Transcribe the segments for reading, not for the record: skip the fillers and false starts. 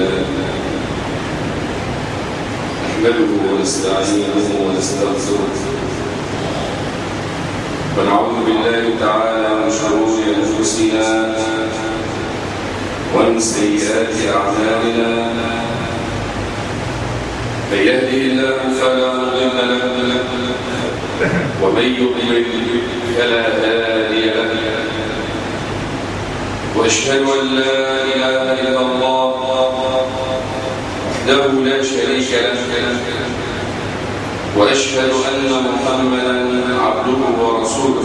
لله نحمده ونستعينه ونستغفره ونعوذ بالله تعالى من شرور أنفسنا ومن سيئات أعمالنا من يهده الله فلا مضل له ومن يضلل فلا هادي له وأشهد أن لا إله إلا الله وحده لا شريك له وأشهد أن محمدا عبده ورسوله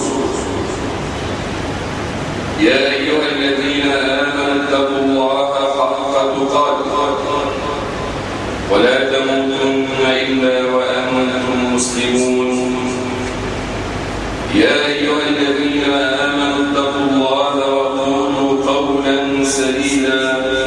يا أيها الذين آمنوا اتقوا الله حق تقاته ولا تموتن إلا وأنتم مسلمون يا أيها الذين آمنوا اتقوا الله وقولوا قولا سديدا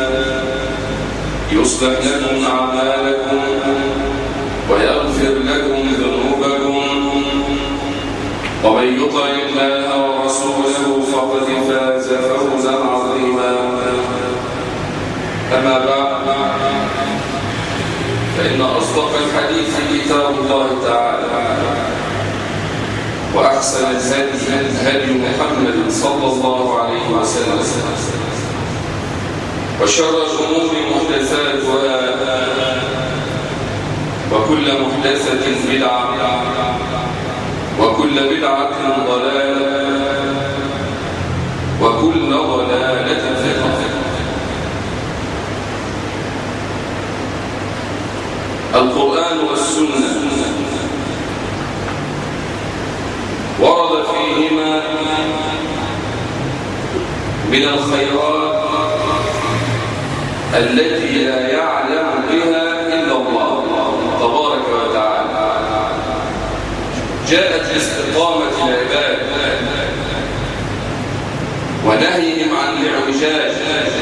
يصلح لكم أعمالكم ويغفر لكم ذنوبكم ومن يطع الله ورسوله فقد فاز فوزا عظيما أما بعد فإن أصدق الحديث كتاب الله تعالى وأحسن الهدي هدي محمد صلى الله عليه وسلم وشر الأمور محدثاتها وكل محدثة بدعة وكل بدعة ضلالة وكل ضلالة في النار. القرآن والسنة ورد فيهما من الخيرات التي لا يعلم بها إلا الله تبارك وتعالى. جاءت لاستقامة العباد ونهيهم عن الاعوجاج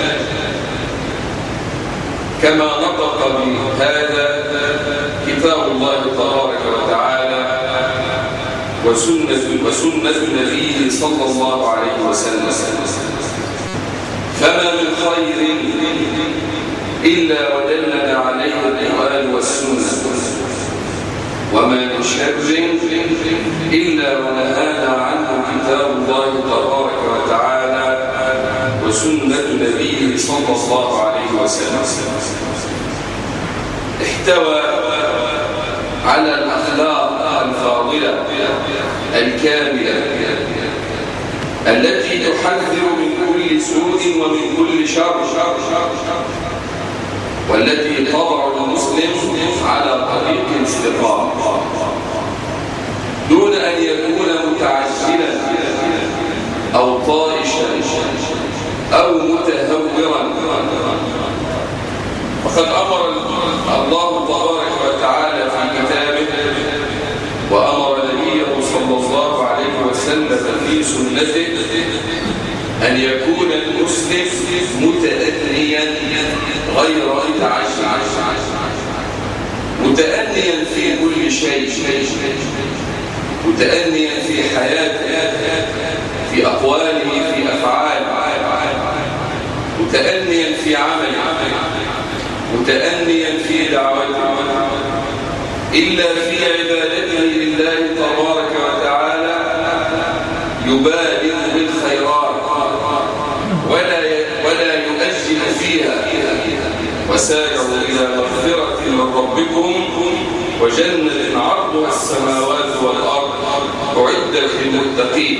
كما نطق بهذا كتاب الله تبارك وتعالى وسنة نبيه صلى الله عليه وسلم. فما من خير إلا ودلنا عليه القرآن والسنة وما من شر إلا ونهانا عنه كتاب الله تبارك وتعالى وسنة نبيه صلى الله عليه وسلم. احتوى على الأخلاق الفاضلة الكاملة التي تحذر من كل سوء ومن كل شر والتي تضع المسلم على طريق الاستقامة دون أن يكون متعجلا أو طائشا أو متهورا. فقد أمر الله تبارك وتعالى في كتابه وأمر نبيه صلى الله عليه وسلم في سنته أن يكون المسلم متأنيا غير متعجل متأنيا في كل شيء متأنيا في حياته في أقواله في أفعاله متأنيا في عمله متأنيا في دعوته إلا في عبادته لله تبارك وتعالى يبادر بالخيرات ولا يؤجل فيها وسارعوا إلى مغفرة من ربكم وجنة عرضها السماوات والأرض أعدت للمتقين.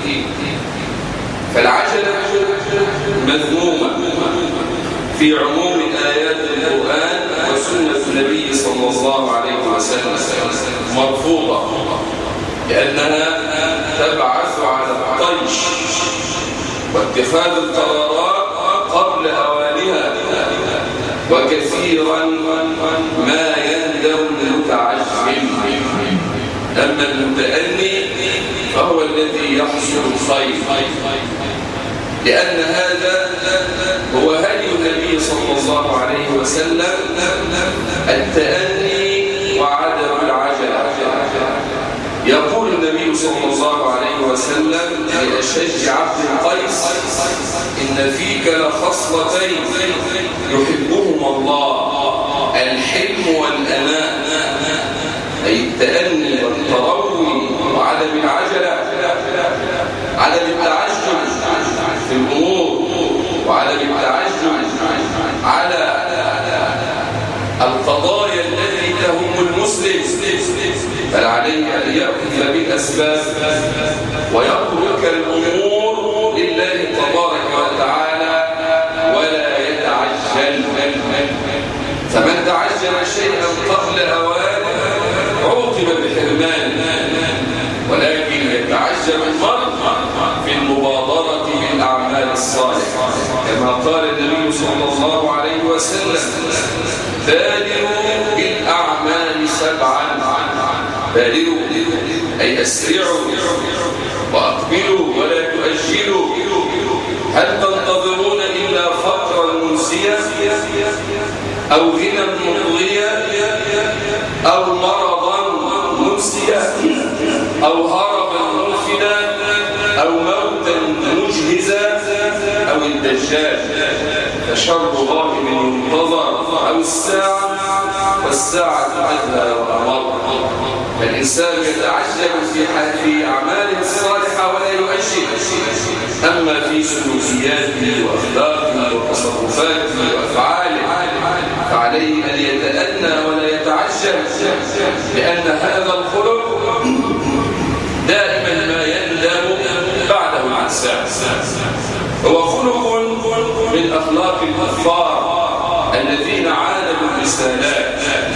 فالعجلة مذمومة في عموم آيات القرآن وسنة النبي صلى الله عليه وسلم مرفوضة لأنها تبعث على الطيش واتخاذ القرارات قبل أوانها وكثيرا ما يندم المتعجل. أما المتأني فهو الذي يحصل الخير لأن هذا هو هدي النبي صلى الله عليه وسلم التأني وعدم العجلة. يقول النبي صلى الله عليه وسلم لأشج عبد القيس إن إن فيك لخصلتين يحبهما الله، الحلم والأناء، أي التأني والتروي وعدم العجلة، عدم التعجل في الأمور، وعدم التعجل على القضايا التي تهم المسلم، بل عليه أن يأخذ بالأسباب ويترك الأمور لله تبارك وتعالى ولا يتعجل. فمن تعجل شيئا قبل أوانه عوقب بحرمانه، ولكن يتعجل المرء في المبادرة بالأعمال الصالحة، كما قال النبي صلى الله عليه وسلم: بادروا بالأعمال سبعا، بادروا أي أسرعوا وأقبلوا ولا تؤجلوا. هل تنتظرون إلا فقرا منسيا أو غنى مطغيا أو مرضا منسيا أو هربا منفدا أو موتا مجهزا أو الدجال؟ فشر غائب ينتظر أو الساعة، والساعة أدهى وأمر. فالإنسان يتعجل في أعماله الصالحة ولا يؤجل، أما في سلوكياته وأخلاقه وتصرفاته وأفعاله فعليه أن يتأنى ولا يتعجل، لأن هذا الخلق دائما ما يندم بعده الإنسان. هو خلق من أخلاق الكفار الذين عاندوا الرسالات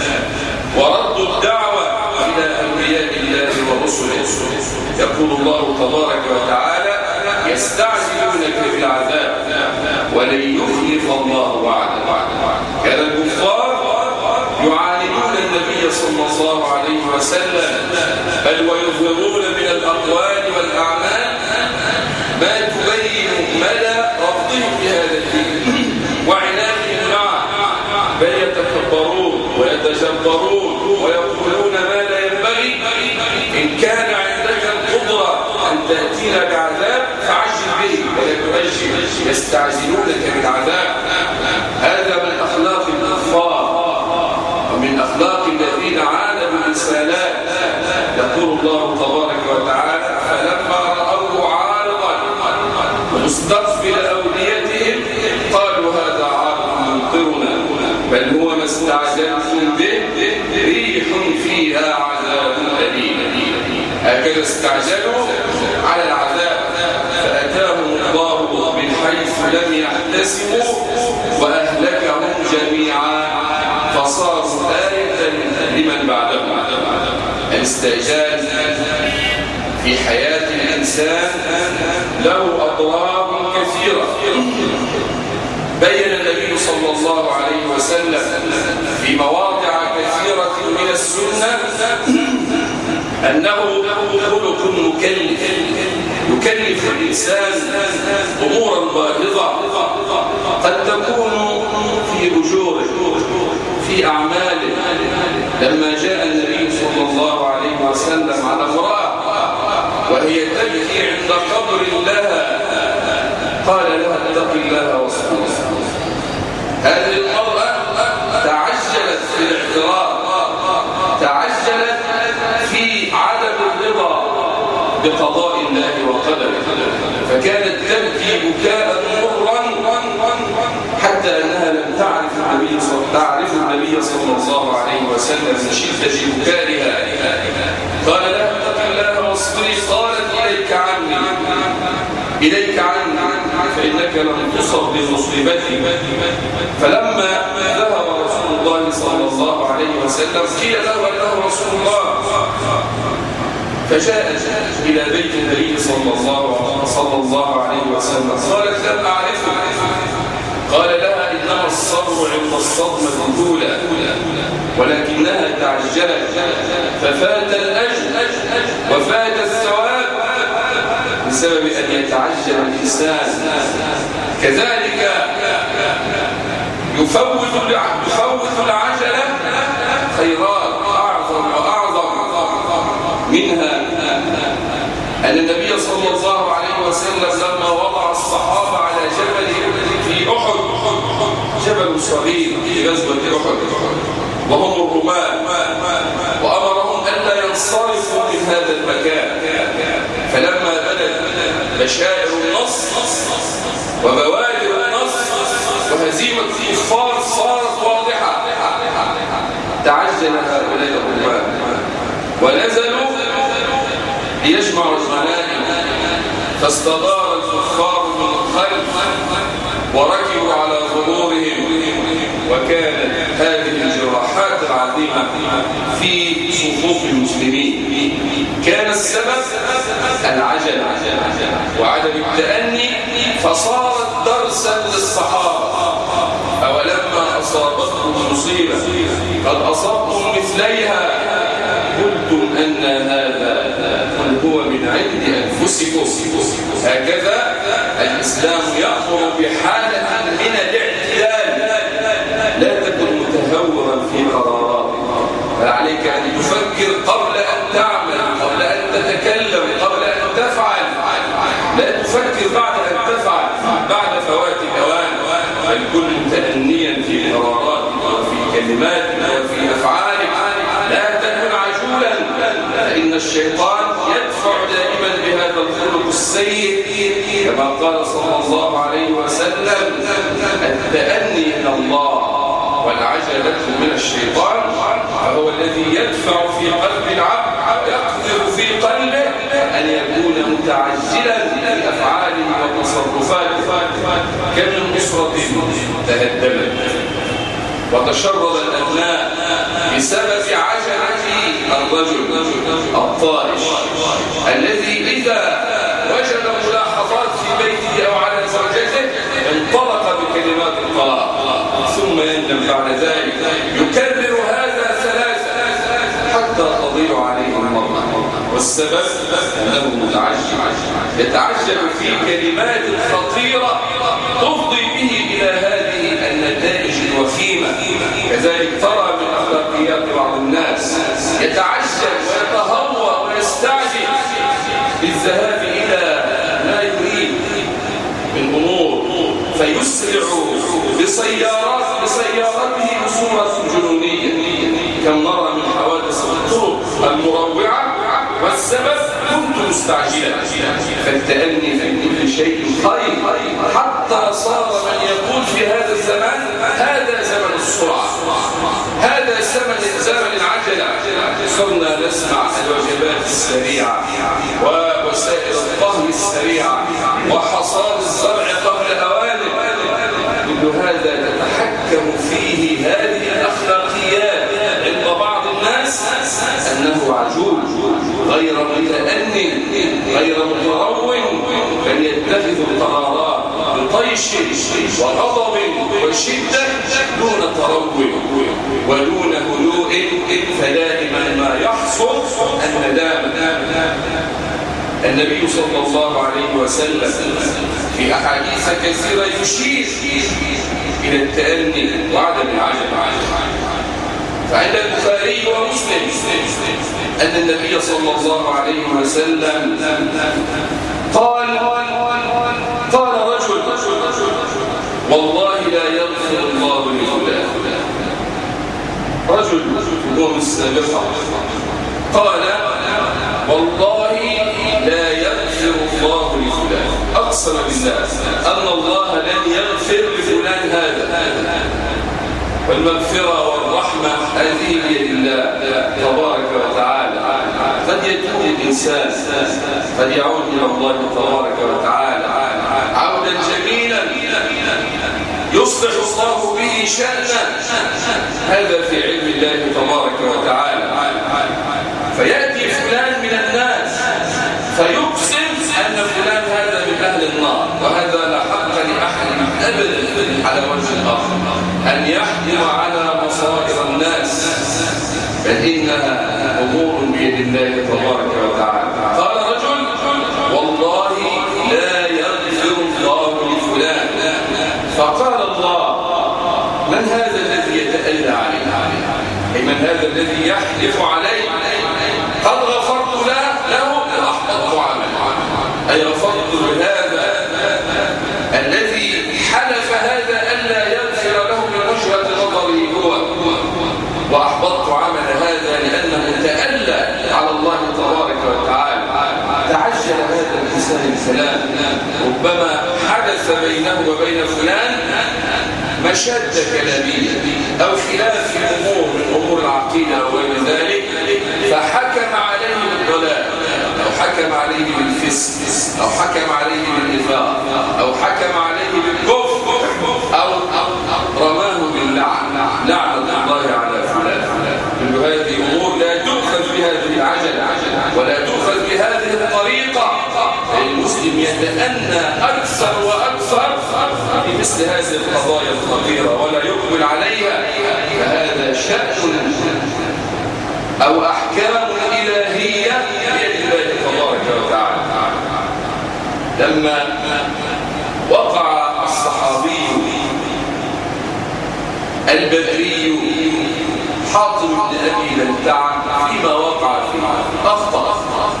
وردوا الدعوة إلى أنبياء الله ورسله. يقول الله تبارك وتعالى: يستعجلونك بالعذاب ولن يخلف الله وعده. كان الكفار يعاندون النبي صلى الله عليه وسلم، بل ويظهرون من الأقوال والأعمال ما تبين مدى رفضهم بهذا الدين وعنادهم معه، بل يتكبرون ويتجبرون ويقولون ما لا ينبغي. إن كان عندك القدرة أن تأتينا بعذاب فعجل به ولا تؤجل، يستعجلونك بالعذاب. هذا من أخلاق الكفار ومن أخلاق الذين عاندوا الرسالات. يقول الله تبارك وتعالى: فلما رأوه عارضا مستقبل أوديتهم قالوا هذا عارض ممطرنا بل هو ما استعجلتم به ريح فيها عذاب أليم. هكذا استعجلوا على العذاب فأتاهم الله من حيث لم يحتسبوا وأهلكهم جميعا فصاروا آية لمن بعدهم. الاستعجال في حياة الإنسان له أضرار كثيرة. بين النبي صلى الله عليه وسلم في مواضع كثيرة من السنة أنه خلق مكلف، يكلف الإنسان أمورا باهظة قد تكون في أجوره في أعماله. لما جاء النبي صلى الله عليه وسلم على امرأة وهي تبكي عند قبر لها قال لها: اتق الله واصبري. هذه المرأة تعجلت في الاعتراض، تعجلت في عدم الرضا بقضاء الله وقدره، فكانت تبكي بكاء مرا حتى أنها لم تعرف النبي صلى الله عليه وسلم من شدة بكائها. قال لها: اتق الله واصبري. قالت: إليك عني فإنك لم تصب بمصيبتي. فلما ذهب رسول الله صلى الله عليه وسلم قيل له أنه رسول الله، فجاءت إلى بيت النبي صلى الله عليه وسلم. قالت: لم أعرفه. قال لها: إنما الصبر عند الصدمة الأولى، ولكنها تعجلت ففات الأجر وفات الثواب بسبب أن يتعجل الإنسان. كذلك يفوت العجلة خيرات أعظم وأعظم، منها أن النبي صلى الله عليه وسلم لما وضع الصحابة على جبل في أحد، جبل صغير في غزوة أحد وهم الرماة، وأمرهم ألا ينصرفوا من هذا المكان. فلما بدت بشائر النصر وبوادر النصر وهزيمة الكفار صارت واضحة، تعجل هؤلاء الرماة ونزلوا ليجمعوا الغنائم، فاستدار الكفار من الخلف وركبوا على ظهورهم، وكانت هذه الجراحات العظيمة في صفوف المسلمين. كان السبب العجل وعدم التأني، فصارت درسا للصحابة. أولما أصابتكم مصيبة قد أصبتم مثليها قلتم أن هذا، قل هو من عند أنفسكم. هكذا الإسلام يأمر بحالة من الاعتدال، لا تكن متهورا في قراراتك، بل عليك أن تفكر قبل أن تعمل، قبل أن تتكلم، قبل أن تفعل. لا تفكر بعد أن تفعل بعد فوات الأوان، بل كن متأنيا في قراراتك وفي كلماتك وفي أفعالك. لا تكن عجولا، فإن الشيطان يدفع دائما بهذا الخلق السيء، كما قال صلى الله عليه وسلم: التأني من الله والعجلة من الشيطان، فهو الذي يدفع في قلب العبد ويقذف في قلبه أن يكون متعجلا في أفعاله وتصرفاته. كم من أسرة تهدمت وتشرد الأبناء بسبب عجلة الرجل الطائش الذي إذا وجد ملاحظات في بيته أو على زوجته انطلق بكلمات الطلاق، ثم يندم بعد ذلك، يكرر هذا ثلاثة حتى تضيع عليه المرأة. والسبب أنه متعجل، يتعجل في كلمات خطيرة تفضي به إلى هذه النتائج الوخيمة. كذلك ترى من أخلاقيات بعض الناس يتعجل ويتهور ويستعجل بالذهاب إلى ما يريد من أمور، فيسرع بسيارته بصورة جنونية. كم نرى من حوادث الطرق المروعة، والسبب كنت مستعجلا. فالتأني في كل شيء خير، حتى صار من يقول في هذا الزمان: هذا زمن السرعة، هذا زمن العجلة. صرنا نسمع الوجبات السريعة ووسائل الطهي السريعة وحصاد الزرع قبل أوانه. كل هذا تتحكم فيه هذه الأخلاقيات عند بعض الناس، أنه عجول غير متأني غير متروّن، بل يتخذ القرارات بطيش وغضب وشدة دون تروّن ودون هدوء، فدائما ما يحصل الندامة. النبي صلى الله عليه وسلم في أحاديث كثيرة يشير إلى التأني وعدم العجل. فعند البخاري ومسلم أن النبي صلى الله عليه وسلم قال رجل: والله لا يغفر الله لفلان. رجل في الأمم السابقة قال: والله لا يغفر الله لفلان، أقسم بالله أن الله لن يغفر لفلان هذا. والمغفرة والرحمة هذه بيد الله تبارك وتعالى. قد يتوب الإنسان، قد يعود إلى الله تبارك وتعالى عودا جميلا يصلح الله به شأنه، هذا في علم الله تبارك وتعالى. فيأتي فلان من الناس فيقسم أن فلان هذا من أهل النار، وهذا لا حق لأحد أبدا على وجه الأرض أن يحكم على مصائر الناس، بل إنها أمور بيد الله تبارك وتعالى. قال رجل: والله لا يغفر الله لفلان. فقال الله: من هذا الذي يتألى عليه؟ أي من هذا الذي يحلف عليه؟ قد غفرت له وأحبطت عمله. أي رفضت لهذا الذي حلف هذا ألا يغفر له من وجهة نظره هو، وأحبطت عمل هذا لأنه تألى على الله تبارك وتعالى. تعجل هذا الإنسان الكلام، ربما حدث بينه وبين فلان مشادة كلامية أو خلاف في أمور من أمور العقيدة وغير ذلك، فحكم عليه بالضلال أو حكم عليه بالفسق أو حكم عليه بالنفاق أو حكم عليه بالكفر أو رماه باللعنة، لعنة الله على فلان. كل هذه أمور لا تؤخذ بهذه العجلة ولا تؤخذ بهذه الطريقة. المسلم يتأنى أكثر وأكثر في مثل هذه القضايا الخطيرة ولا يقبل عليها، فهذا شأن أو أحكام إلهية بيد الله تبارك وتعالى. لما وقع الصحابي البدري حاطب بن أبي بلتعة فيما وقع فيه، أخطأ،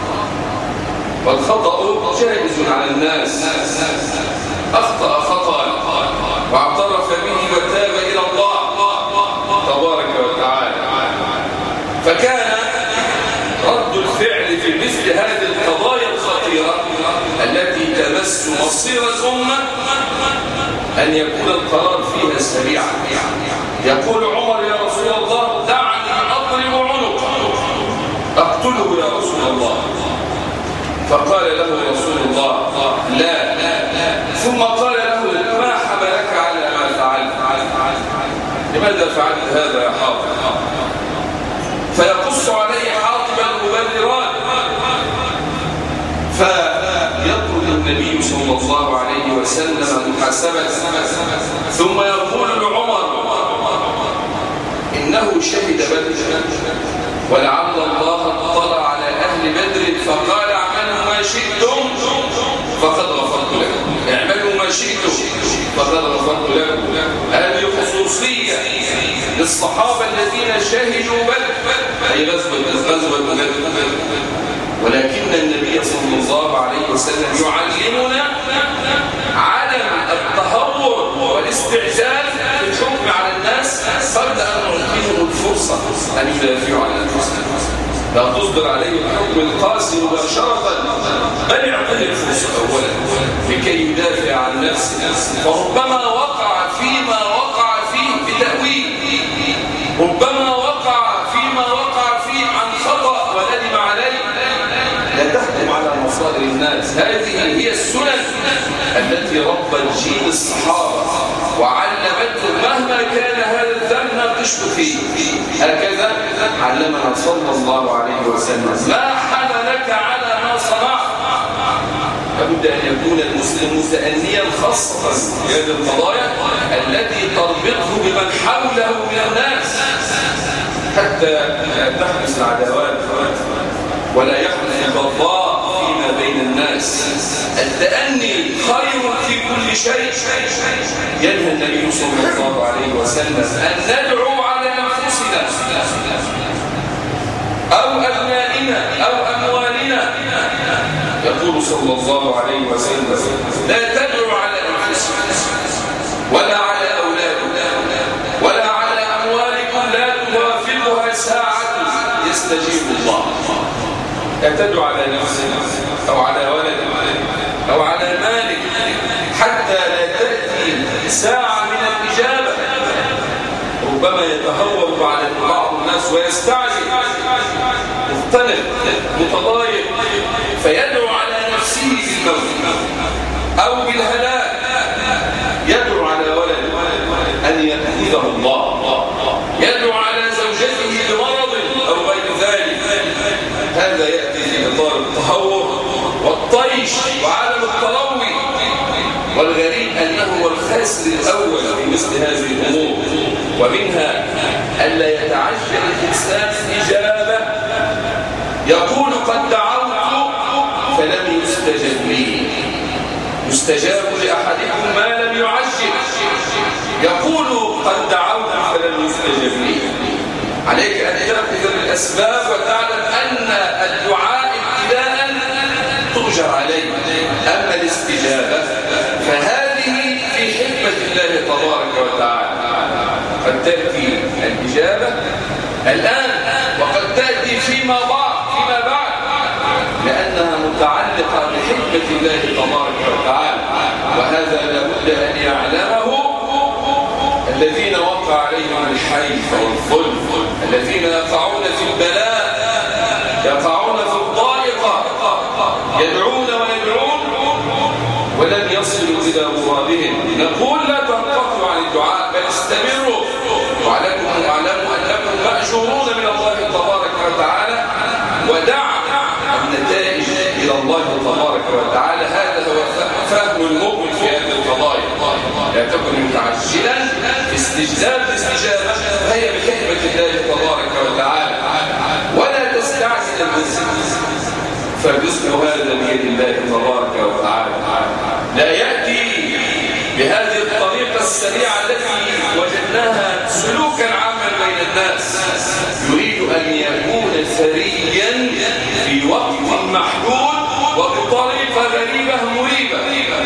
والخطأ جائز على الناس، أخطأ خطأ واعترف به وتاب إلى الله تبارك وتعالى. فكان رد الفعل في مثل هذه القضايا الخطيرة التي تمس مصير الأمة أن يكون القرار فيها سريعا. يقول عمر: يا رسول الله دعني أضرب عنقه، أقتله يا رسول الله. فقال له رسول الله: لا. ثم قال له: ما حملك على ما فعلت؟ لماذا فعلت هذا يا حاطب؟ فيقص عليه حاطب المبررات، فيطلب النبي صلى الله عليه وسلم محاسبة، ثم يقول لعمر: إنه شهد بدر ولعل الله اطلع على أهل بدر فقال: اعملوا ما شئتم فقد غفرت لكم، اعملوا ما شئتم فقد غفرت لكم. هذه خصوصية للصحابة الذين شهدوا بدر، أي غزوة بدر. ولكن النبي صلى الله عليه وسلم يعلمنا عدم التهور والاستعجال في الحكم على الناس قبل أن نعطيهم الفرصة أن يدافعوا عن أنفسهم. لا تصدر عليه الحكم القاسي مباشرة، بل يعطيه الفرصة أولا لكي يدافع عن نفسه. فربما وقع فيما وقع فيه بتأويل، ربما وقع فيما وقع فيه عن خطأ وندم عليه. لا تحكم على مصائر الناس، هذه هي السنن التي ربت جيل الصحابة وعلمتهم مهما كان هذا الذنب ناقشت فيه. هكذا علمنا صلى الله عليه وسلم: ما حملك على ما صنعت. لابد أن يكون المسلم متأنيا خاصة في هذه القضايا التي تربطه بمن حوله من الناس، حتى لا تحدث العداوات ولا يحدث البغضاء فيما بين الناس. التأني خير في كل شيء. ينهى النبي صلى الله عليه وسلم أن ندعو على أنفسنا أو أبنائنا أو أموالنا. يقول صلى الله عليه وسلم: لا تدعوا على أنفسكم ولا على أولادكم ولا على أموالكم لا توافقها ساعة يستجيب الله. لا تدعو على نفسك أو على ولدك أو على مالك حتى لا تأتي ساعة من الإجابة. ربما يتهور بعض الناس ويستعجل، مختلف متضايق، فيدعو على نفسه بالموت أو بالهلاك. يدعو على ولده أن يأخذه الله، يدعو على زوجته بمرض أو غير ذلك. هذا يأتي في إطار التهور والطيش وعدم التروي. والغريب أنه هو الخاسر الأول في مثل هذه الأمور. ومنها ألا يتعجل الإنسان الإجابة، يقول: قد دعوت فلم يستجب لي. يستجاب لأحدكم ما لم يعجل. يقول: قد دعوت فلم يستجب لي. عليك أن تأخذ بالأسباب وتعلم أن الدعاء ابتداء تؤجر عليه. أما الاستجابة فهذه في حكمة الله تبارك وتعالى، قد تأتي الإجابة الآن وقد تأتي فيما بعد لأنها متعلقة بحكمة الله تبارك وتعالى، وهذا لابد أن يعلمه الذين وقع عليهم الحيف والظلم، الذين يقعون في البلاء، يقعون في الضائقة، يدعون ولن يصلوا إلى مرادهم. نقول لا تنقطعوا عن الدعاء بل استمروا، واعلموا أنكم مأجورون من الله تبارك وتعالى، ودع النتائج إلى الله تبارك وتعالى. هذا هو فهم المؤمن في هذه القضايا. لا تكن متعجلا في الاستجابة فهي بحكمة الله تبارك وتعالى، ولا تستعجل الرزق فالرزق هذا بيد الله تبارك وتعالى. لا يأتي بهذه الطريقة السريعة التي وجدناها سلوكا عاما بين الناس، يريد أن يكون ثريا في وقت محدود وبطريقة غريبة مريبة.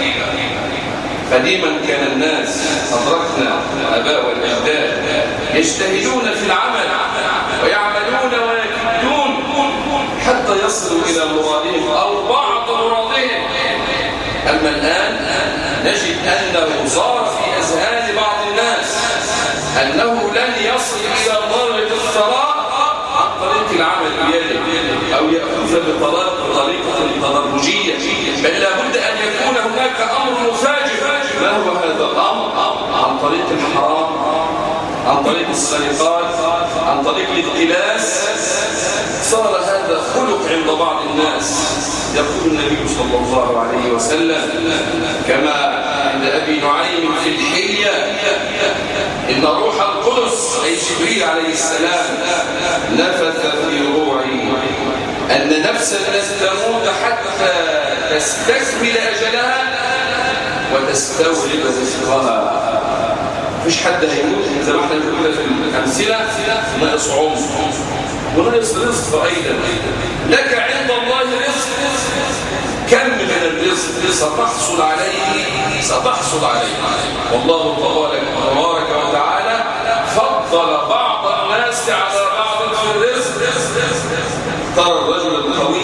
قديما كان الناس، أدركنا الآباء والأجداد، يجتهدون في العمل ويعملون ويكدون حتى يصلوا إلى مرادهم أو بعض مرادهم. أما الآن نجد أنه صار في أذهان بعض الناس أنه لن يصل إلى درجة الثراء عن طريق العمل بيده أو يأخذ بطريقة تدرجية، بل لابد أن يكون هناك أمر مفاجئ. ما هو هذا الأمر؟ عن طريق الحرام، عن طريق السرقات، عن طريق الاختلاس. صار هذا خلق عند بعض الناس. يقول النبي صلى الله عليه وسلم كما عند أبي نعيم في الحلية إن روح القدس أي جبريل عليه السلام نفث في روعي أن نفسا لن تموت حتى تستكمل أجلها وتستوعب رزقها. مفيش حد هيموت زي ما احنا بنقول في الأمثلة ناقص عمر وناقص رزق أيضا. لك عند الله رزق، كم من الرزق ستحصل عليه والله تبارك وتعالى فضل بعض الناس على بعض في الرزق. ترى الرجل القوي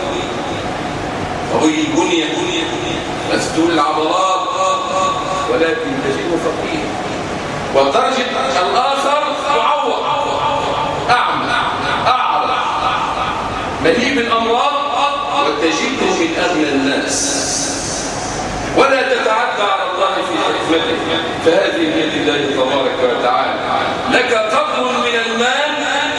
البنية مسدول العضلات ولكن تجده فقير، وتجد الآخر معوق أعمى أعرج مليء بالأمراض وتجده من أغنى الناس. ولا تتعدى على الله في حكمته، فهذه بيد الله تبارك وتعالى. لك قدر من المال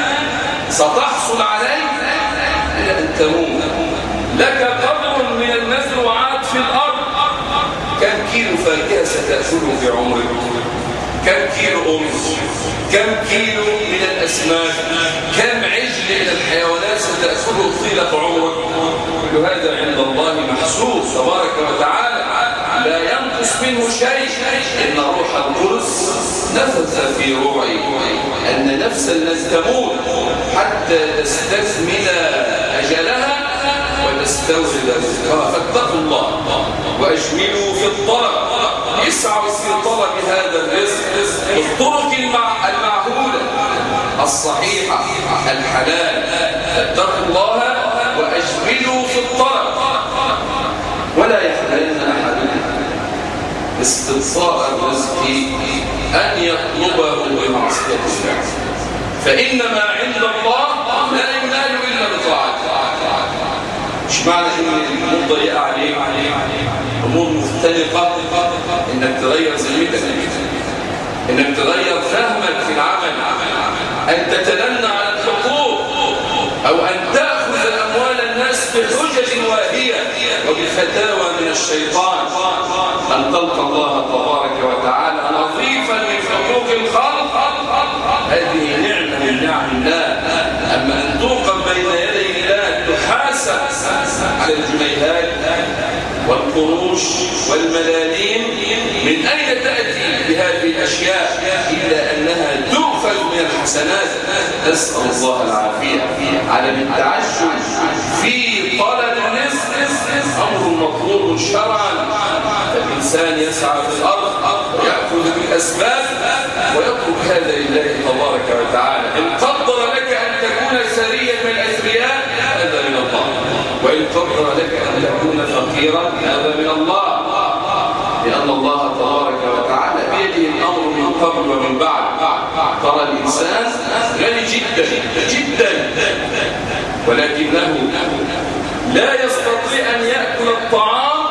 ستحصل عليه إلى أن تموت. لك قدر من المزروعات في الأرض، كم كيلو فاكهة ستأكله في عمرك؟ كم كيلو أرز؟ كم كيلو من الأسماك؟ كم عجل من الحيوانات ستأكله طيلة عمرك؟ كل هذا عند الله محسوب تبارك وتعالى، لا ينقص منه شيء. إن روح القدس نفث في روعي أن نفسا لن تموت حتى تستكمل أجلها وتستورد رزقها. فاتقوا الله وأجملوا في الطلب، اسعوا في طلب هذا الرزق بالطرق المعهودة الصحيحة الحلال. فاتقوا الله وأجملوا في الطلب، ولا يحملن أحدكم استبصاء الرزق أن يطلبه بمعصية الله، فإنما عند الله لا ينال إلا بطاعته. مش معنى ان الامور ضيقه عليك، امور مختلفه، انك تغير ذمتك، انك تغير فهمك في العمل، ان تتلنى على الحقوق، او ان تاخذ اموال الناس بحجج واهيه وبفتاوى من الشيطان، ان تلقى الله تبارك وتعالى نظيفا من حقوق الخلق. هذه نعمه من نعم الله. اما ان توقف بين يدي الله تحاسب على الجنيهات والقروش والملاليم، من أين تأتي بهذه الأشياء إلا أنها تؤخذ من الحسنات. نسأل الله العافية. على التعجل في طلب الرزق مطلوب شرعا، فالإنسان يسعى في الأرض ويأخذ بالأسباب ويترك هذا لله تبارك وتعالى. إن قدر لك أن تكون ثريا من الأثرياء هذا من الله، وإن قدر لك أن تكون فقيرا هذا من الله، لأن الله تبارك وتعالى بيده الأمر من قبل ومن بعد. ترى الإنسان غني جدا جدا، ولكنه لا يستطيع أن يأكل الطعام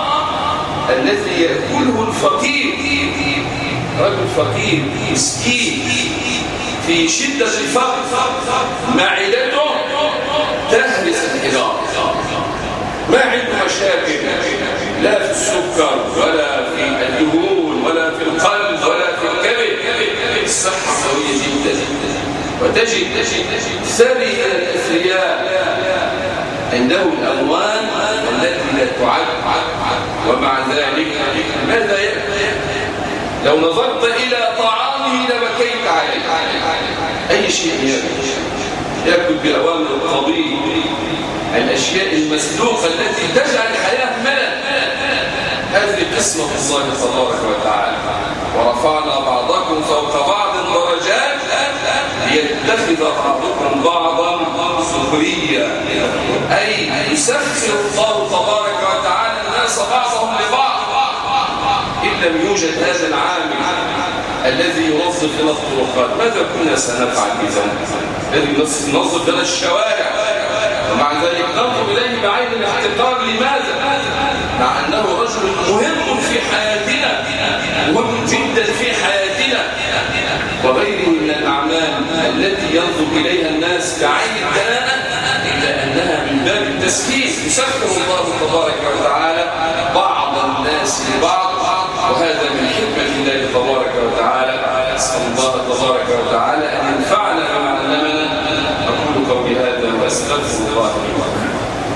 الذي يأكله الفقير. رجل فقير مسكين في شدة الفقر معدته تهرس الحجارة، ما عنده مشاكل لا في السكر ولا في الدهون ولا في القلب ولا في الكبد، الصحة قوية جدا. وتجد ثري الأثرياء عنده الأموال التي لا تعد، ومع ذلك ماذا يأكل؟ لو نظرت إلى طعامه لبكيت عليه. أي شيء يأكل بأوامر الطبيب، الأشياء المسلوقة التي تجعل الحياة ملل. هذه قسمة الله تبارك وتعالى. ورفعنا بعضكم فوق بعض درجات ليتخذ بعضكم بعضا سخريا، أي يسخر الله تبارك وتعالى الناس بعضهم لبعض. إن لم يوجد هذا العامل الذي ينظف لنا الطرقات ماذا كنا سنفعل بذنب؟ الذي ينظف لنا الشوارع ومع ذلك ننظر إليه بعين الاحتقار. لماذا؟ مع أنه رجل مهم في حياتنا، مهم جدا في حياتنا، وغيره من الأعمال التي ينظر إليها الناس بعين الدناءة، إلا أنها من باب التسخير. يسخر الله تبارك وتعالى بعض الناس لبعض، وهذا من حكمة الله تبارك وتعالى. أسأل الله تبارك وتعالى أن ينفعنا بما علمنا. أقول قولي هذا وأستغفر الله لي ولكم.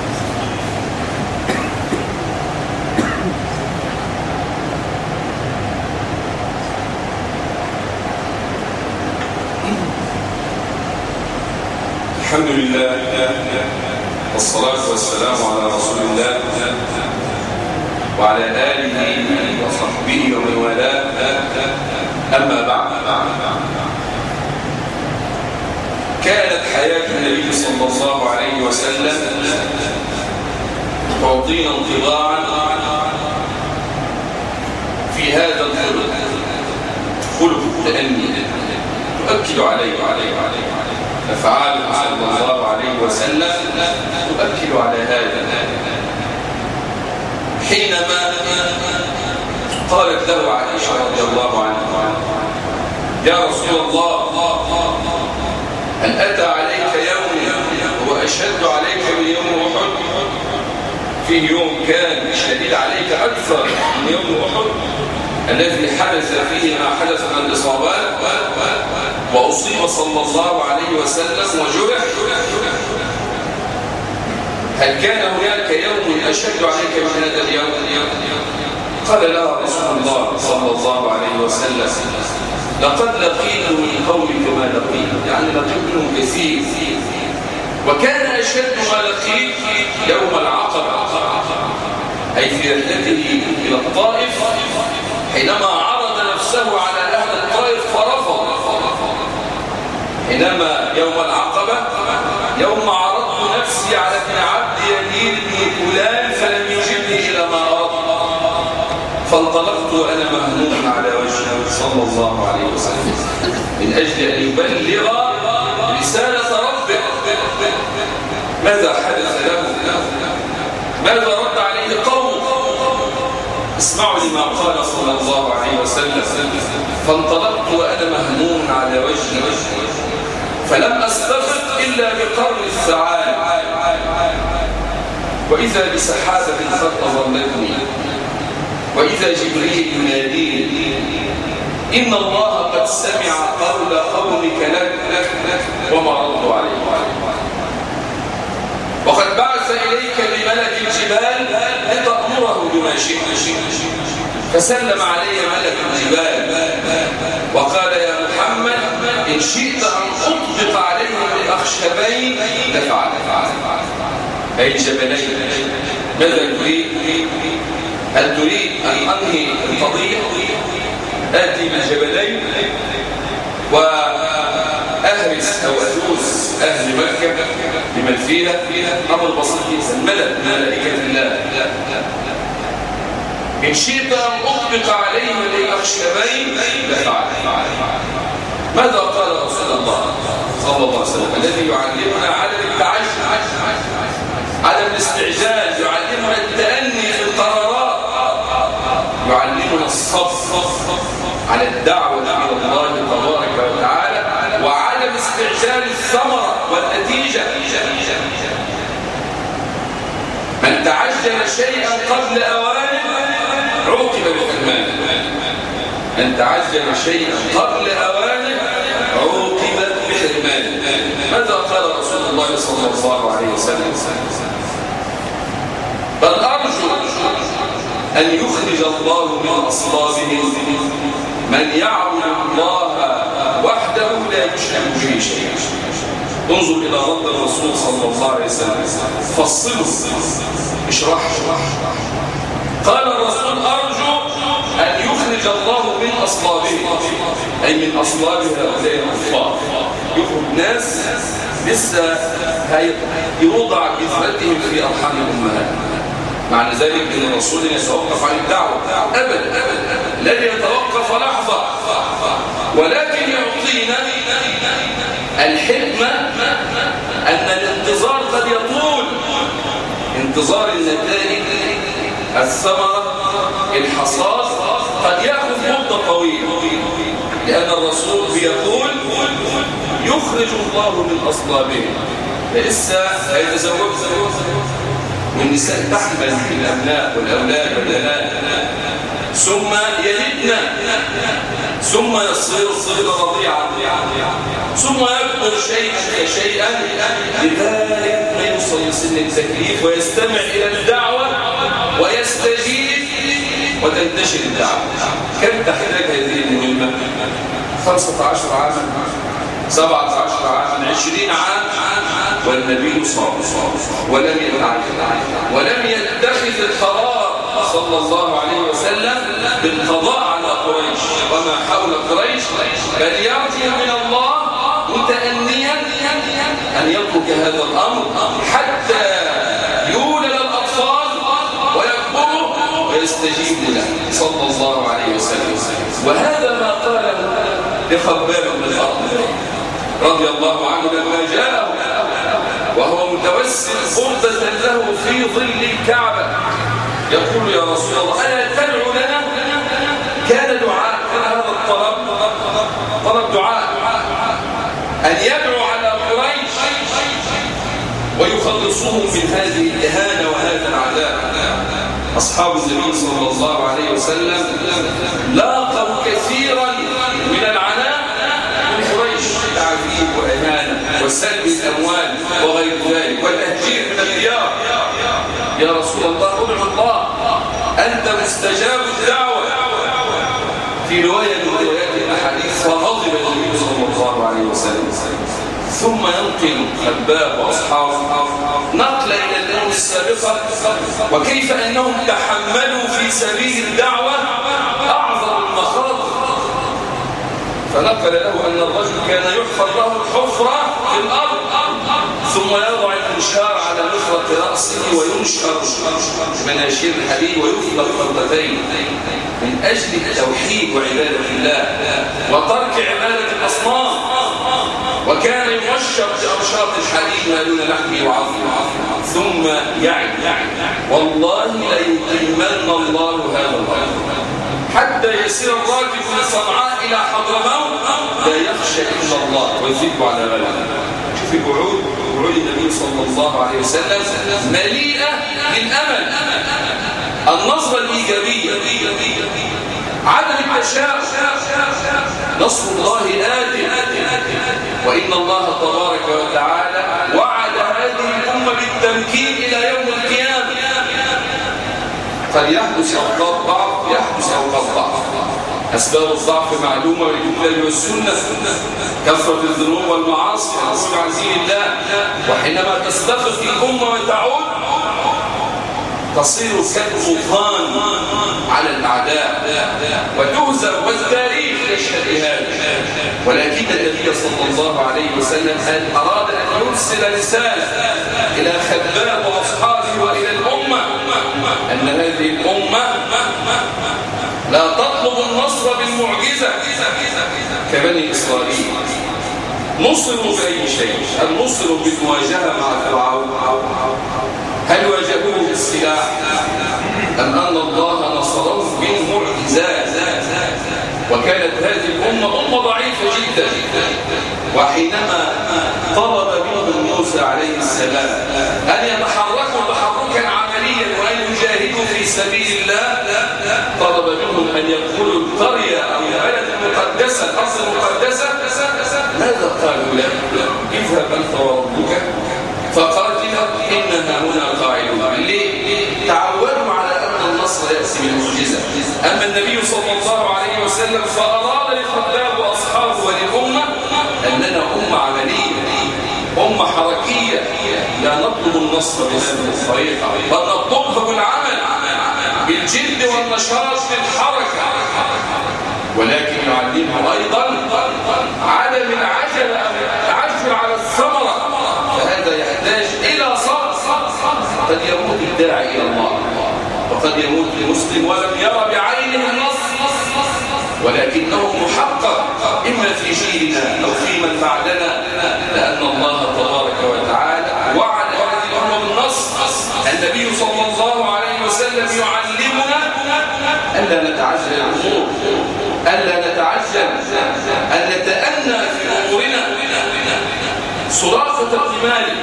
الحمد لله والصلاة والسلام على رسول الله وعلى آله وصحبه ومن والاه. أما بعد، كانت حياة النبي صلى الله عليه وسلم تعطينا انطباعا في هذا الخلق، خلق التأني تؤكد عليه أفعاله صلى الله عليه وسلم تؤكد على هذا. حينما قالت له عائشة رضي الله عنها: يا رسول الله، هل أتى عليك يوم هو أشد عليك من يوم أحد؟ فيه يوم كان شديد عليك أكثر من يوم أحد الذي حدث فيه ما حدث من الإصابات، وأصيب صلى الله عليه وسلم وجرح. هل كان هناك يوم أشد عليك من هذا اليوم؟ قال لها رسول الله صلى الله عليه وسلم: لقد لقيت من قومك ما لقيت، يعني لقيت منهم كثير. وكان أشد ما لقيت يوم العقبة، أي في رحلته إلى الطائف، حينما عرض نفسه على أهل الطائف فرفض. حينما يوم العقبة، يوم عرضت نفسي على ابن عبد يزيد بن فلان فلم يجبني إلى ما أردت، فانطلقت وأنا مهموم على وجهه صلى الله عليه وسلم من أجل أن يبلغ رسالة ربه. ماذا حدث له؟ ماذا رد عليه قوم؟ اسمعوا لما قال صلى الله عليه وسلم: فانطلقت وأنا مهموم على وجهي فلم أستفق إلا بقرن الثعالب، وإذا بسحابة قد أظلتني، وإذا جبريل يناديني: إن الله قد سمع قول قومك لك وما ردوا عليه، وقد بعث إليك بملك الجبال لتأمره بما شئت. فسلم علي ملك الجبال وقال: يا محمد، إن شئت أن أطبق عليهم بأخشبين لفعل، أي جبلين، ماذا تريد؟ هل تريد أن أنهي القضية؟ آتي بالجبلين وأهرس أو أجوز أهل مكة بمن فيها أمر بسيط ملك من ملائكة الله. إن شئت أن أطبق عليهم الأخشبين لفعل. ماذا قال رسول الله صلى الله عليه وسلم الذي يعلمنا عدم التعجل، عدم الاستعجال، يعلمنا التأني في القرارات، يعلمنا الصبر على الدعوة إلى الله تبارك وتعالى وعدم استعجال الثمرة والنتيجة. من تعجل شيئا قبل أوانه عوقب بحرمانه. من تعجل شيئا قبل أوانه عوقب بحرمانه. ماذا قال رسول الله صلى الله عليه وسلم؟ بل أرجو أن يخرج الله من أصلابهم من يعبد الله وحده لا يشرك به شيئا. انظر إلى رد الرسول صلى الله عليه وسلم، فصله، اشرح. قال الرسول أرجو أن يخرج الله من أصلابهم، أي من أصلاب هؤلاء الكفار، يخرج ناس لسه يوضع جثتهم في أرحام الأمهات. معنى ذلك أن الرسول يتوقف عن الدعوة أبدا، لن يتوقف لحظة، ولكن يعطينا الحكمة أن الانتظار قد يطول، انتظار النتائج، الثمرة، الحصاد قد يأخذ مدة طويلة، لأن الرسول بيقول يخرج الله من أصلابهم، لسه هيتزوجوا، والنساء تحمل الأبناء والأولاد والبنات، ثم يلدنا، ثم يصير الطفل رضيعا، ثم يكبر شيئا فشيئا لذلك ما يوصل لسن التكليف ويستمع إلى الدعوة ويستجيب وتنتشر الدعوة. كم تحتاج هذه المهمة؟ 15 عاما، 17 عاما، 20 عاما، والنبي صار ولم يتعجل ولم يتخذ القرار صلى الله عليه وسلم بالقضاء على قريش وما حول قريش، بل يرجو من الله متأنيا أن يترك هذا الأمر حتى يولد الأطفال ويكبروا ويستجيب له صلى الله عليه وسلم. وهذا ما قاله لخباب بن الأرض رضي الله عنه لما جاءه وهو متوسل قربة له في ظل الكعبة، يقول يا رسول الله ألا تدعو لنا؟ كان دعاء، كان هذا الطلب طلب دعاء، أن يدعو على قريش ويخلصوهم من هذه الإهانة وهذا العذاب. أصحاب النبي صلى الله عليه وسلم لاقوا كثيرا من العناء من قريش، تعذيب وإهانة وسلب الأموال وغير ذلك والتهجير من الديار. يا رسول الله ادعو الله، أنت مستجاب الدعوة. في رواية من روايات الأحاديث فغضب النبي صلى الله عليه وسلم، ثم ينقل خباب وأصحابه نقل إلى الأمم السابقة وكيف أنهم تحملوا في سبيل الدعوة أعظم المخاطر. فنقل له أن الرجل كان يحفر له الحفرة في الأرض ثم يضع المنشار على نفرة رأسه وينشر مناشير الحديد ويفلق فرقتين من أجل التوحيد وعبادة الله وترك عبادة الأصنام، وكان يمشر بأرشاط الحديد ما دون لحمه وعظمه، ثم يعد والله ليتمن الله هذا الأمر حتى يسير الراكب من صنعاء إلى حضرموت لا يخشى إلا الله ويذب على غيره. شوف وعود النبي صلى الله عليه وسلم مليئة بالأمل، النظرة الإيجابية، عدم التشاؤم. نصر الله آت، وإن الله تبارك وتعالى وعد هذه الأمة بالتمكين إلى يوم القيامة. فليحدث أوقات ضعف، يحدث أوقات ضعف. أسباب الضعف معلومة بالكتاب والسنة، كثرة الذنوب والمعاصي، الخروج عن دين الله. وحينما تستفق الأمة وتعود تصير كالطوفان على الأعداء وتهزم، والتاريخ يشهد بهذا. ولكن النبي صلى الله عليه وسلم أراد أن يرسل رسالة إلى خباب وأصحابه وإلى الأمة أن هذه الأمة لا تطلب النصر بالمعجزة كبني إسرائيل. نصروا بأي شيء؟ هل نصروا بالمواجهة مع فرعون؟ هل واجهوه بالسلاح؟ أم أن الله نصرهم بالمعجزات؟ وكانت هذه الأمة ضعيفة جدا. وحينما طلب منهم موسى عليه السلام أن يتحركوا تحركا عمليا وأن يجاهدوا في سبيل الله، طلب منهم أن يدخلوا القرية أو البلد المقدسة، الأرض المقدسة. ماذا قالوا له؟ اذهب أنت وربك فقاتلا إنها هنا قاعدون. ليه؟ تعودوا على أن النصر يأتي بالمعجزة. أما النبي صلى الله عليه وسلم فأراد لخباب وأصحابه وللأمة أننا أمة عملية، أمة حركية، لا نطلب النصر بهذه الطريقة، بل نطلبه بالعمل، بالجد والنشاط، بالحركة. ولكن يعلمه أيضا عدم العجل أو العجل على الثمرة، فهذا يحتاج إلى صبر. قد يموت الداعي إلى الله، وقد يموت المسلم ولم يرى بعينه النصر، ولكنه محقق إما في جيلنا أو في من بعدنا، لأن الله تبارك وتعالى وعد هذه الأمة بالنصر. النبي صلى الله عليه وسلم يعلمنا ألا نتعجل الأمور، ألا نتعجل، أن نتأنى في أمورنا. سراقة بن مالك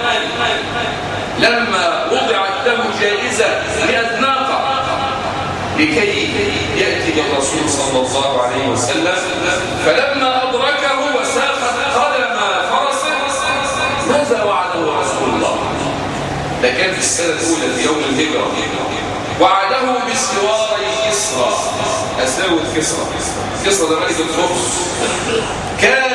لما وضعت له جائزة 100 ناقة لكي يأتي بالرسول صلى الله عليه وسلم، فلما أدركه وساقت قدم فرسه ماذا وعده رسول الله؟ ده كان في السنة الأولى في يوم الهجرة. وعده بسواري كسرى، أساوة كسرى. كسرى ده ملك الفرس. كان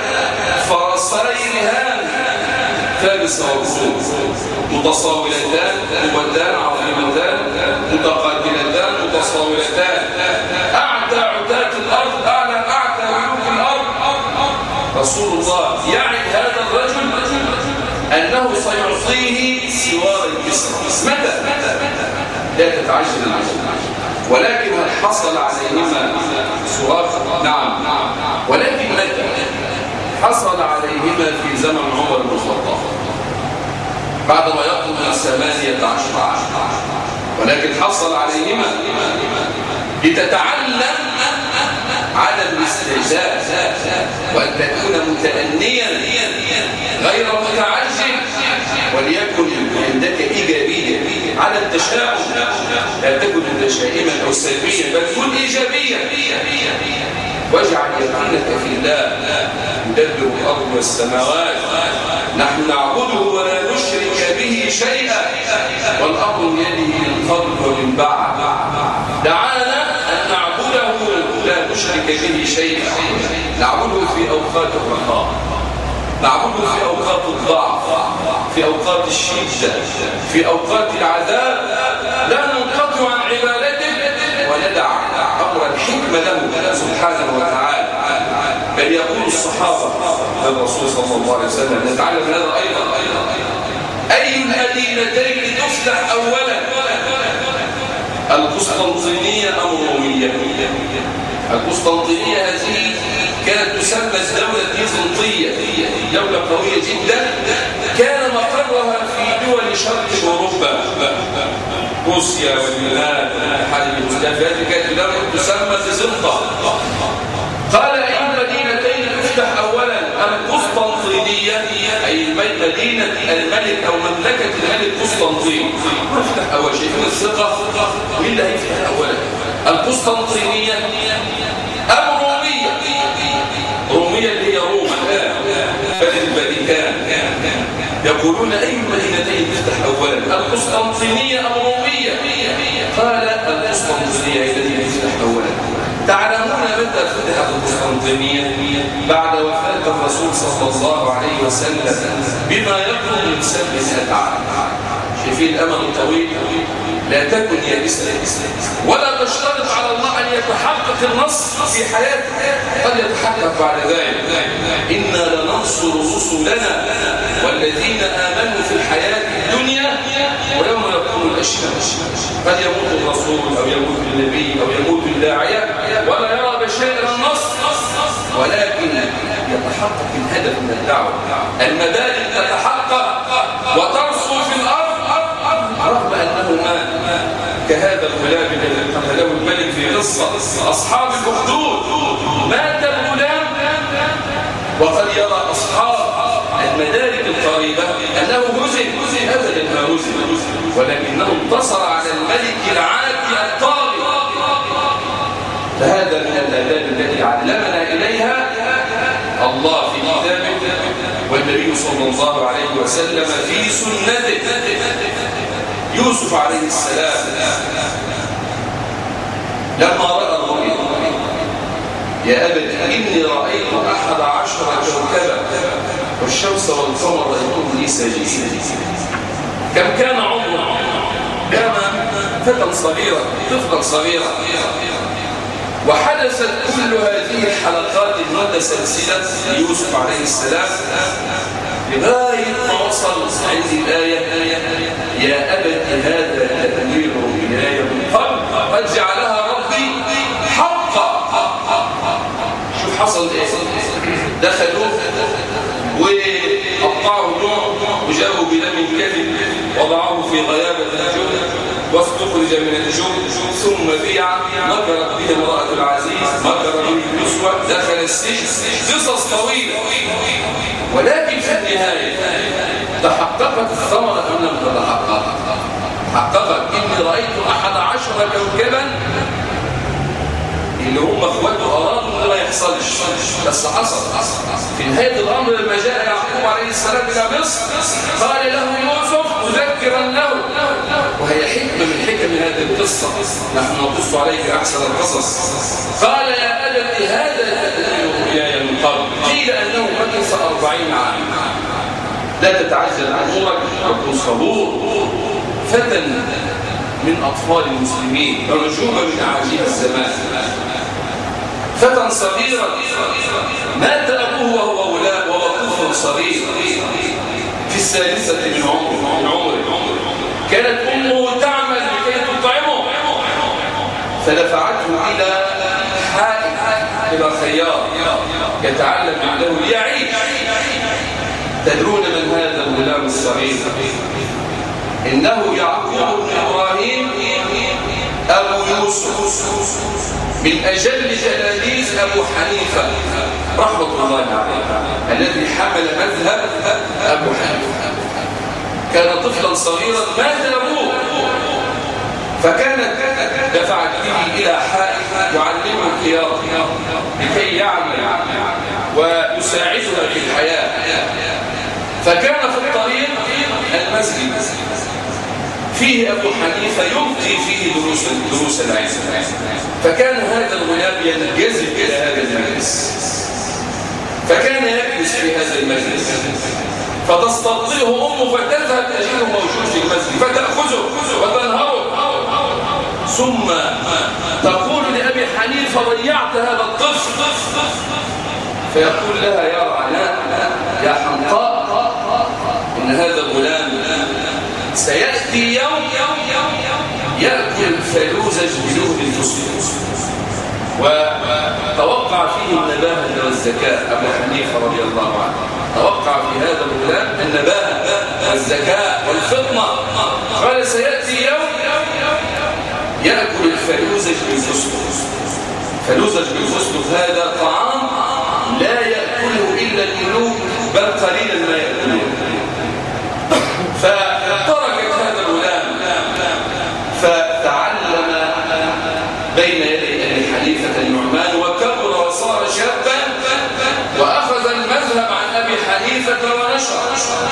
فرسين هان فارس وروم متصاولتان، قوتان عظيمتان، متقاتلتان متصاولتان، أعتى عتاة الأرض، أعتى ملوك الأرض. رسول الله يعد هذا الرجل أنه سيعطيه سوار الكسرى. متى؟ لا تتعجل العجل. ولكن هل حصل عليهما سراقة؟ نعم. ولكن متى؟ حصل عليهما في زمن عمر بن الخطاب بعدما يقضي من 18 عاما. ولكن حصل عليهما لتتعلم عدم الاستعجال، وأن تكون متأنيا غير متعجل، وليكن عندك إيجابية على التشاؤم. لا تكن متشائما أو سلبيا، بل كن إيجابيا. واجعل يقينك في الله يدبر الأرض والسماوات، نحن نعبده ولا نشرك به شيئا، والأمر بيده من قبل ومن بعد. دعانا أن نعبده لا نشرك به شيئا، نعبده في أوقات الرخاء، نعبده في أوقات الضعف، في أوقات الشدة، في أوقات العذاب. لا ننقطع عن عبادته وندع أمر الحكمة له سبحانه وتعالى. بل يقول الصحابة الرسول صلى الله عليه وسلم، نتعلم هذا أيضا. أي المدينتين تفتح أولا، القسطنطينية أم الرومية؟ القسطنطينية هذه كانت تسمى الدولة البيزنطية، دولة قوية جدا، كان مقرها في دول شرق أوروبا، روسيا واليونان والاتحاد اليوغوسلافي. هذه كانت دولة تسمى بيزنطة. قال أي المدينتين تفتح أولا، القسطنطينية أي مدينة الملك أو مملكة الملك قسطنطين. تفتح أول شيء من الثقة، مين اللي هيفتح أولا؟ القسطنطينية أم رومية؟ رومية اللي هي روما الآن، بلد الفاتيكان. يقولون أي المدينتين تفتح أولا، القسطنطينية أم رومية؟ قال القسطنطينية التي تفتح أولا. تعلمون متى فتحت القسطنطينية؟ بعد وفاة الرسول صلى الله عليه وسلم بما يقرب من 700 عام. شايفين الأمل الطويل؟ لا تكن يائسا ولا تشترط على الله أن يتحقق النصر في حياتك، قد يتحقق بعد ذلك. إنا لننصر رسلنا والذين آمنوا في الحياة الدنيا ويوم يقوم الأشهاد. قد يموت الرسول أو يموت النبي أو يموت الداعية ولا يرى بشائر النصر، ولكن يتحقق الهدف من الدعوة، المبادئ تتحقق وترسو في الأرض رغم أنه مات، كهذا الغلام الذي قتله الملك في قصة أصحاب الأخدود. مات الغلام وقد يرى أصحاب المدارك القريبة أنه هزم، أبدا ما هزم، ولكنه انتصر على الملك العادي الطاغي. فهذا من الآداب التي علمنا إليها الله في كتابه والنبي صلى الله عليه وسلم في سنته. يوسف عليه السلام لما رأى الرؤيا: يا أبت إني رأيت 11 كوكبا والشمس والقمر رأيتهم لي ساجدين. كم كان عمره؟ كان فتى صغيرا، طفلا صغيرا. وحدثت كل هذه الحلقات المتسلسلة ليوسف عليه السلام لغاية ما وصل عند الآية: يا أبت هذا تأويل رؤياي من قبل قد جعلها ربي حقا. شوف حصل إيه؟ دخلوا وقطعوا نوع وجابوا بدم كذب وضعوه في غيابة الجب واستخرج من الجب ثم بيع. مكرت به امرأة العزيز، مكر به النسوة، دخل السجن. قصص طويلة، ولكن في النهاية تحققت الثمرة أم لم تتحقق؟ حققت. إني رأيت 11 كوكبا اللي هم اخواته أرادوا أن ما يحصلش، بس حصل. في نهاية الأمر لما جاء يعقوب عليه السلام إلى مصر قال له يوسف مذكرا له، وهي حكمة من حكم هذه القصة، نحن نقص عليك أحسن القصص. قال يا أبت هذا تأويل رؤياي من قبل. قيل أنه مكث 40 عاما. لا تتعجل أمورك وكن صبور. فتى من أطفال المسلمين، رجوما من أعاجيب الزمان، فتى صغيرا مات أبوه وهو غلام وهو طفل صغير في الثالثة من عمره. كانت أمه تعمل لكي تطعمه فدفعته إلى حائط، إلى خياط يتعلم عنده ليعيش. تدرون من هذا الغلام الصغير؟ إنه يعقوب بن إبراهيم أبو يوسف، من أجل تلاميذ أبو حنيفة رحمة الله عليه، الذي حمل مذهب أبو حنيفة. كان طفلا صغيرا مات أبوه، فكانت دفعت به إلى حائط يعلمه الخياطة لكي يعمل ويساعدها في الحياة. فكان في الطريق المسجد فيه أبو حنيفة يلقي فيه دروس العلم، فكان هذا الغلام ينجذب إلى هذا المجلس، فكان يجلس في هذا المجلس فتستطيعه أمه فتذهب تجده موجود في المسجد فتأخذه وتنهره، ثم تقول لأبي حنيفة ضيعت هذا الطفل، فيقول لها يا رعناء يا حمقاء إن هذا الغلام سيأتي يوم يأكل فلوزج بلوه الفسق. وتوقع فيه النباهة والذكاء أبو حنيفة رضي الله عنه، توقع في هذا الغلام النباهة والذكاء والفطنة. قال سيأتي يوم يأكل الفلوزج بالفسق. فلوزج بالفسق هذا طعام لا يأكله إلا الملوك، بل قليلا ما يأكلون. فتركت هذا الغلام فتعلم بين يدي أبي حنيفة النعمان وكبر وصار شابا، وأخذ المذهب عن أبي حنيفة ونشر.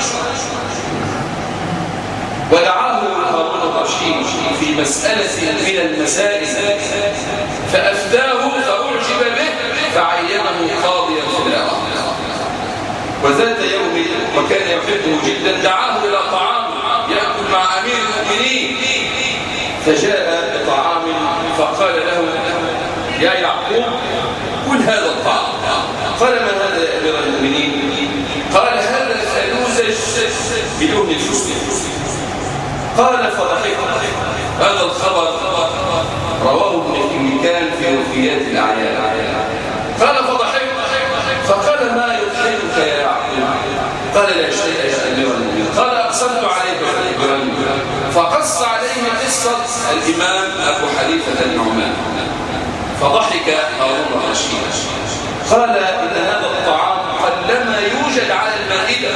ودعاه هارون الرشيد في مسألة من المسائل فأفتاه فأعجب به فعينه قاضيا في العراق. وذات يوم وكان يحبه جدا دعاه إلى طعام يأكل مع أمير المؤمنين، فجاء بطعام فقال له يا يعقوب كل هذا الطعام. قال ما هذا يا أمير المؤمنين؟ قال هذا الفلوزج بدون الفسد. قال فضحك. هذا الخبر رواه ابن حبان في وفيات الأعيان. قال فضحك فقال ما يضحكك يا يعقوب؟ قال لا شيء يا أمير المؤمنين. قال أقسمت عليك يا أمير المؤمنين. فقص عليه قصة الإمام أبو حنيفة النعمان فضحك هارون الرشيد. قال إن هذا الطعام قلما يوجد على المائدة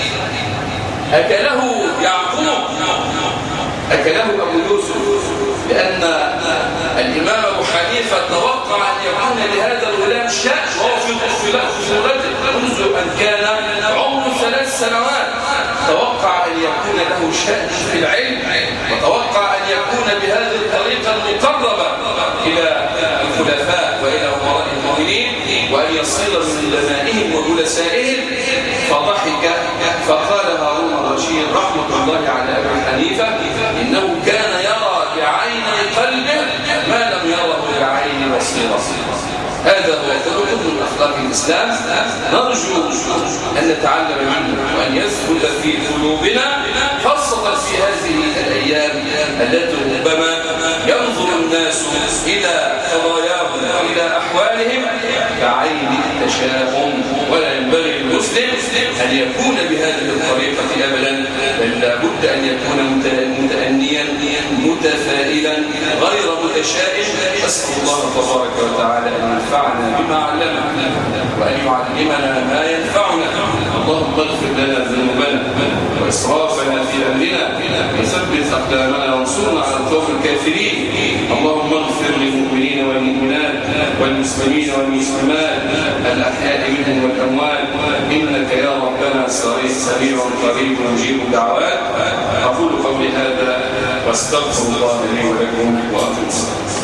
أكله يعقوب أكله أبو يوسف، لأن الإمام أبو حنيفة توقع أن يكون لهذا الغلام شأن وهو في طفولته منذ أن كان عمره 3 سنوات. توقع أن يكون له شأن في العلم، وتوقع أن يكون بهذه الطريقة المقربة إلى الخلفاء وإلى أمراء المؤمنين، وأن يصير من علمائهم وجلسائهم. فضحك فقال هارون الرشيد رحمة الله على أبي حنيفة إنه كان يرى بعين قلبه ما لم يره بعين بصيرة. هذا هو خلق من أخلاق الإسلام، نرجو أن نتعلم منه وأن يثبت في قلوبنا، خاصة في هذه الأيام التي ربما ينظر الناس إلى قضاياهم وإلى أحوالهم بعين التشاؤم. ولا ينبغي للمسلم أن يكون بهذه الطريقة أبدا، بل لابد أن يكون متأنيا متفائلا غير متشائم. أسأل الله تبارك وتعالى أن ينفعنا بما علمنا وأن يعلمنا ما ينفعنا. اللهم اغفر لنا ذنوبنا وإسرافنا في أمرنا وثبت أقدامنا وانصرنا على القوم الكافرين. اللهم اغفر للمؤمنين والمؤمنات والمسلمين والمسلمات الأحياء منهم والأموات، إنك يا ربنا سميع قريب مجيب الدعوات. أقول قولي هذا واستغفر الله لي ولكم وأقم الصلاة.